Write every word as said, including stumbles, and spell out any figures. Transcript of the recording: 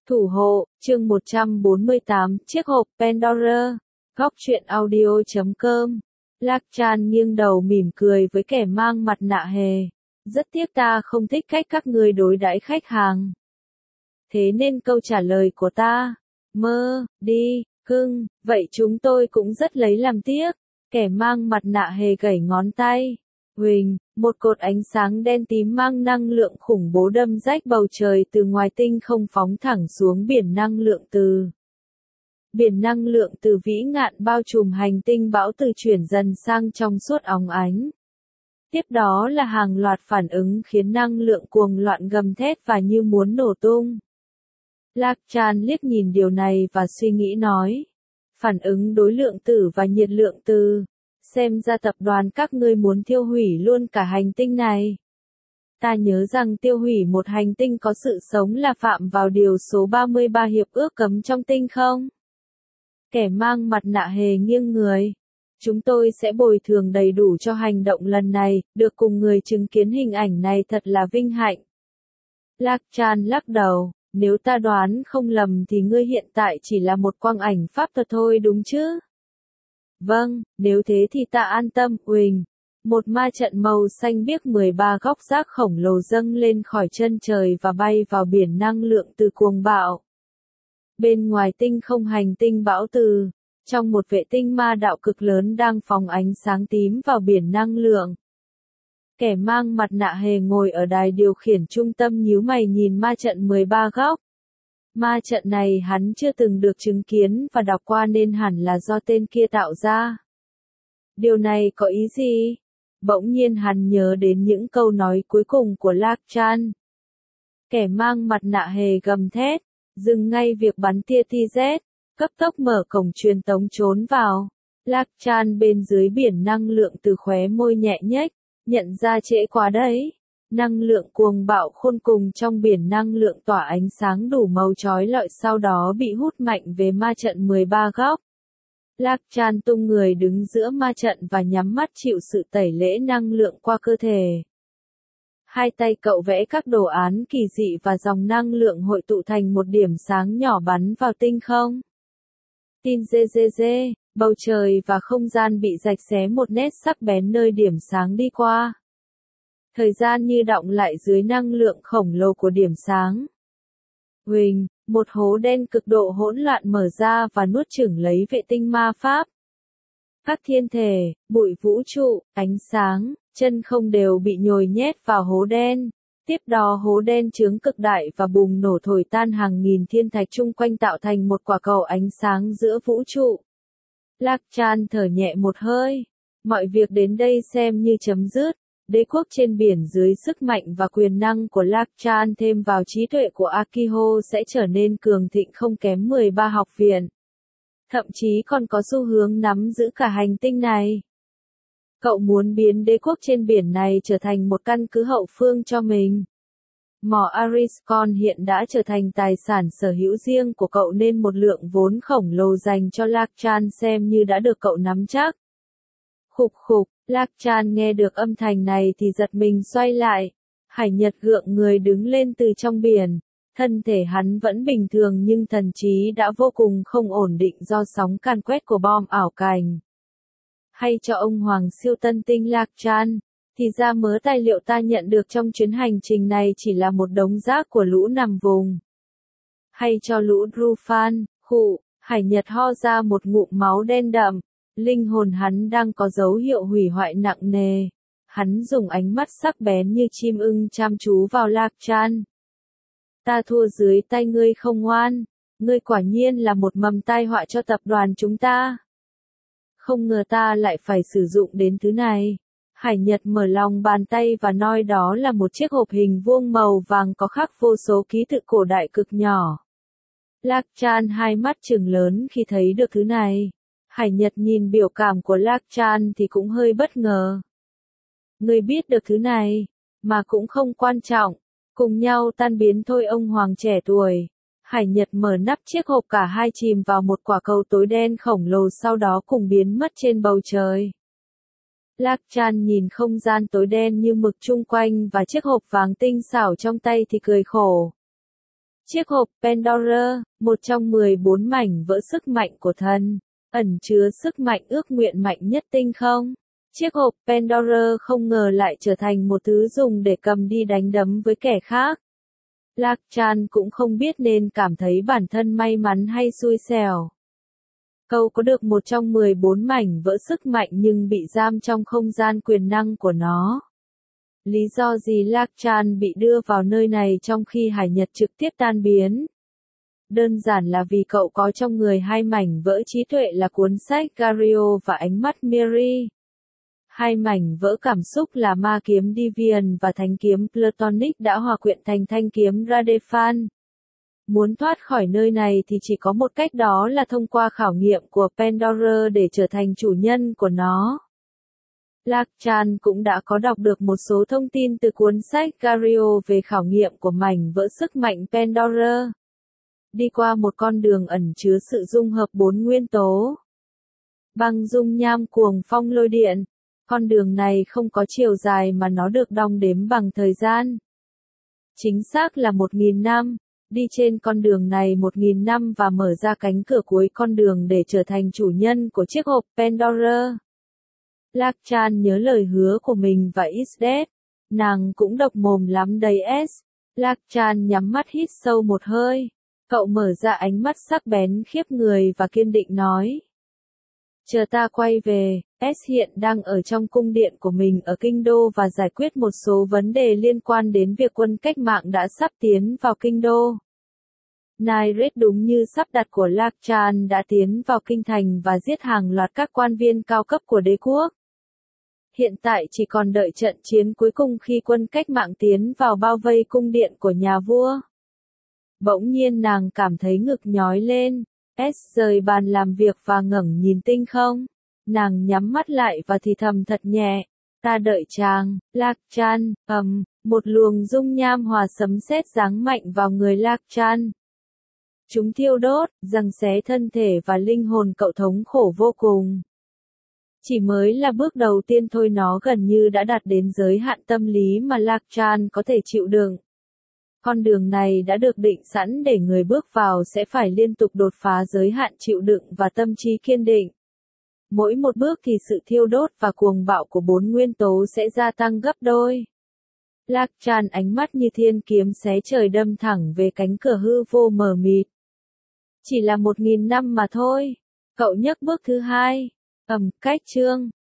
Thủ hộ, chương một trăm bốn mươi tám, chiếc hộp Pandora. Góc truyện audio chấm com. Lạc Tràn nghiêng đầu mỉm cười với kẻ mang mặt nạ hề. Rất tiếc ta không thích cách các ngươi đối đãi khách hàng. Thế nên câu trả lời của ta, mơ, đi, cưng, vậy chúng tôi cũng rất lấy làm tiếc. Kẻ mang mặt nạ hề gảy ngón tay. Huỳnh, một cột ánh sáng đen tím mang năng lượng khủng bố đâm rách bầu trời từ ngoài tinh không phóng thẳng xuống biển năng lượng từ. Biển năng lượng từ vĩ ngạn bao trùm hành tinh bão từ chuyển dần sang trong suốt óng ánh. Tiếp đó là hàng loạt phản ứng khiến năng lượng cuồng loạn gầm thét và như muốn nổ tung. Lạc Tràn liếc nhìn điều này và suy nghĩ nói. Phản ứng đối lượng tử và nhiệt lượng từ. Xem ra tập đoàn các ngươi muốn tiêu hủy luôn cả hành tinh này. Ta nhớ rằng tiêu hủy một hành tinh có sự sống là phạm vào điều số ba mươi ba hiệp ước cấm trong tinh không? Kẻ mang mặt nạ hề nghiêng người. Chúng tôi sẽ bồi thường đầy đủ cho hành động lần này, được cùng người chứng kiến hình ảnh này thật là vinh hạnh. Lạc Tràn lắc đầu, nếu ta đoán không lầm thì ngươi hiện tại chỉ là một quang ảnh pháp thuật thôi đúng chứ? Vâng, nếu thế thì ta an tâm, Huỳnh. Một ma trận màu xanh biếc mười ba góc rác khổng lồ dâng lên khỏi chân trời và bay vào biển năng lượng từ cuồng bạo. Bên ngoài tinh không hành tinh bão từ, trong một vệ tinh ma đạo cực lớn đang phóng ánh sáng tím vào biển năng lượng. Kẻ mang mặt nạ hề ngồi ở đài điều khiển trung tâm nhíu mày nhìn ma trận mười ba góc. Ma trận này hắn chưa từng được chứng kiến và đọc qua nên hẳn là do tên kia tạo ra. Điều này có ý gì? Bỗng nhiên hắn nhớ đến những câu nói cuối cùng của Lạc Tràn. Kẻ mang mặt nạ hề gầm thét, dừng ngay việc bắn tia ti dét, cấp tốc mở cổng truyền tống trốn vào. Lạc Tràn bên dưới biển năng lượng từ khóe môi nhẹ nhếch, nhận ra trễ quá đấy. Năng lượng cuồng bạo khôn cùng trong biển năng lượng tỏa ánh sáng đủ màu chói lọi sau đó bị hút mạnh về ma trận mười ba góc. Lạc Tràn tung người đứng giữa ma trận và nhắm mắt chịu sự tẩy lễ năng lượng qua cơ thể. Hai tay cậu vẽ các đồ án kỳ dị và dòng năng lượng hội tụ thành một điểm sáng nhỏ bắn vào tinh không. Tin dê dê dê, bầu trời và không gian bị rạch xé một nét sắc bén nơi điểm sáng đi qua. Thời gian như đọng lại dưới năng lượng khổng lồ của điểm sáng. Huỳnh, một hố đen cực độ hỗn loạn mở ra và nuốt chửng lấy vệ tinh ma pháp. Các thiên thể, bụi vũ trụ, ánh sáng, chân không đều bị nhồi nhét vào hố đen. Tiếp đó hố đen chướng cực đại và bùng nổ thổi tan hàng nghìn thiên thạch chung quanh tạo thành một quả cầu ánh sáng giữa vũ trụ. Lạc Tràn thở nhẹ một hơi. Mọi việc đến đây xem như chấm dứt. Đế quốc trên biển dưới sức mạnh và quyền năng của Lạc Tràn thêm vào trí tuệ của Akiho sẽ trở nên cường thịnh không kém mười ba học viện. Thậm chí còn có xu hướng nắm giữ cả hành tinh này. Cậu muốn biến đế quốc trên biển này trở thành một căn cứ hậu phương cho mình. Mỏ Ariscon hiện đã trở thành tài sản sở hữu riêng của cậu nên một lượng vốn khổng lồ dành cho Lạc Tràn xem như đã được cậu nắm chắc. Khục khục, Lạc Tràn nghe được âm thanh này thì giật mình xoay lại. Hải Nhật gượng người đứng lên từ trong biển. Thân thể hắn vẫn bình thường nhưng thần trí đã vô cùng không ổn định do sóng càn quét của bom ảo cảnh. Hay cho ông Hoàng siêu tân tinh Lạc Tràn, thì ra mớ tài liệu ta nhận được trong chuyến hành trình này chỉ là một đống rác của lũ nằm vùng. Hay cho lũ Drufan, khụ, Hải Nhật ho ra một ngụm máu đen đậm. Linh hồn hắn đang có dấu hiệu hủy hoại nặng nề. Hắn dùng ánh mắt sắc bén như chim ưng chăm chú vào Lạc Tràn. Ta thua dưới tay ngươi không ngoan. Ngươi quả nhiên là một mầm tai họa cho tập đoàn chúng ta. Không ngờ ta lại phải sử dụng đến thứ này. Hải Nhật mở lòng bàn tay và nói đó là một chiếc hộp hình vuông màu vàng có khắc vô số ký tự cổ đại cực nhỏ. Lạc Tràn hai mắt trừng lớn khi thấy được thứ này. Hải Nhật nhìn biểu cảm của Lạc Tràn thì cũng hơi bất ngờ. Ngươi biết được thứ này, mà cũng không quan trọng, cùng nhau tan biến thôi ông Hoàng trẻ tuổi. Hải Nhật mở nắp chiếc hộp cả hai chìm vào một quả cầu tối đen khổng lồ sau đó cùng biến mất trên bầu trời. Lạc Tràn nhìn không gian tối đen như mực chung quanh và chiếc hộp vàng tinh xảo trong tay thì cười khổ. Chiếc hộp Pandora, một trong mười bốn mảnh vỡ sức mạnh của thần, ẩn chứa sức mạnh ước nguyện mạnh nhất tinh không. Chiếc hộp Pandora không ngờ lại trở thành một thứ dùng để cầm đi đánh đấm với kẻ khác. Lạc Tràn cũng không biết nên cảm thấy bản thân may mắn hay xui xẻo. Cậu có được một trong mười bốn mảnh vỡ sức mạnh nhưng bị giam trong không gian quyền năng của nó. Lý do gì Lạc Tràn bị đưa vào nơi này trong khi hải nhật trực tiếp tan biến? Đơn giản là vì cậu có trong người hai mảnh vỡ trí tuệ là cuốn sách Gario và ánh mắt Miri. Hai mảnh vỡ cảm xúc là ma kiếm Divian và thanh kiếm Platonic đã hòa quyện thành thanh kiếm Radefan. Muốn thoát khỏi nơi này thì chỉ có một cách, đó là thông qua khảo nghiệm của Pandora để trở thành chủ nhân của nó. Lạc Tràn cũng đã có đọc được một số thông tin từ cuốn sách Gario về khảo nghiệm của mảnh vỡ sức mạnh Pandora. Đi qua một con đường ẩn chứa sự dung hợp bốn nguyên tố. Băng dung nham cuồng phong lôi điện. Con đường này không có chiều dài mà nó được đong đếm bằng thời gian. Chính xác là một nghìn năm. Đi trên con đường này một nghìn năm và mở ra cánh cửa cuối con đường để trở thành chủ nhân của chiếc hộp Pandora. Lạc Tràn nhớ lời hứa của mình và Isdet. Nàng cũng độc mồm lắm đấy S. Lạc Tràn nhắm mắt hít sâu một hơi. Cậu mở ra ánh mắt sắc bén khiếp người và kiên định nói. Chờ ta quay về, S hiện đang ở trong cung điện của mình ở Kinh Đô và giải quyết một số vấn đề liên quan đến việc quân cách mạng đã sắp tiến vào Kinh Đô. Nyret đúng như sắp đặt của Lạc Tràn đã tiến vào kinh thành và giết hàng loạt các quan viên cao cấp của đế quốc. Hiện tại chỉ còn đợi trận chiến cuối cùng khi quân cách mạng tiến vào bao vây cung điện của nhà vua. Bỗng nhiên nàng cảm thấy ngực nhói lên. S rời bàn làm việc và ngẩng nhìn tinh không. Nàng nhắm mắt lại và thì thầm thật nhẹ. Ta đợi chàng, Lạc Tràn, ầm, một luồng dung nham hòa sấm sét giáng mạnh vào người Lạc Tràn. Chúng thiêu đốt, giằng xé thân thể và linh hồn cậu thống khổ vô cùng. Chỉ mới là bước đầu tiên thôi nó gần như đã đạt đến giới hạn tâm lý mà Lạc Tràn có thể chịu đựng. Con đường này đã được định sẵn để người bước vào sẽ phải liên tục đột phá giới hạn chịu đựng và tâm trí kiên định. Mỗi một bước thì sự thiêu đốt và cuồng bạo của bốn nguyên tố sẽ gia tăng gấp đôi. Lạc Tràn ánh mắt như thiên kiếm xé trời đâm thẳng về cánh cửa hư vô mờ mịt. Chỉ là một nghìn năm mà thôi. Cậu nhấc bước thứ hai. Ầm, cách chương.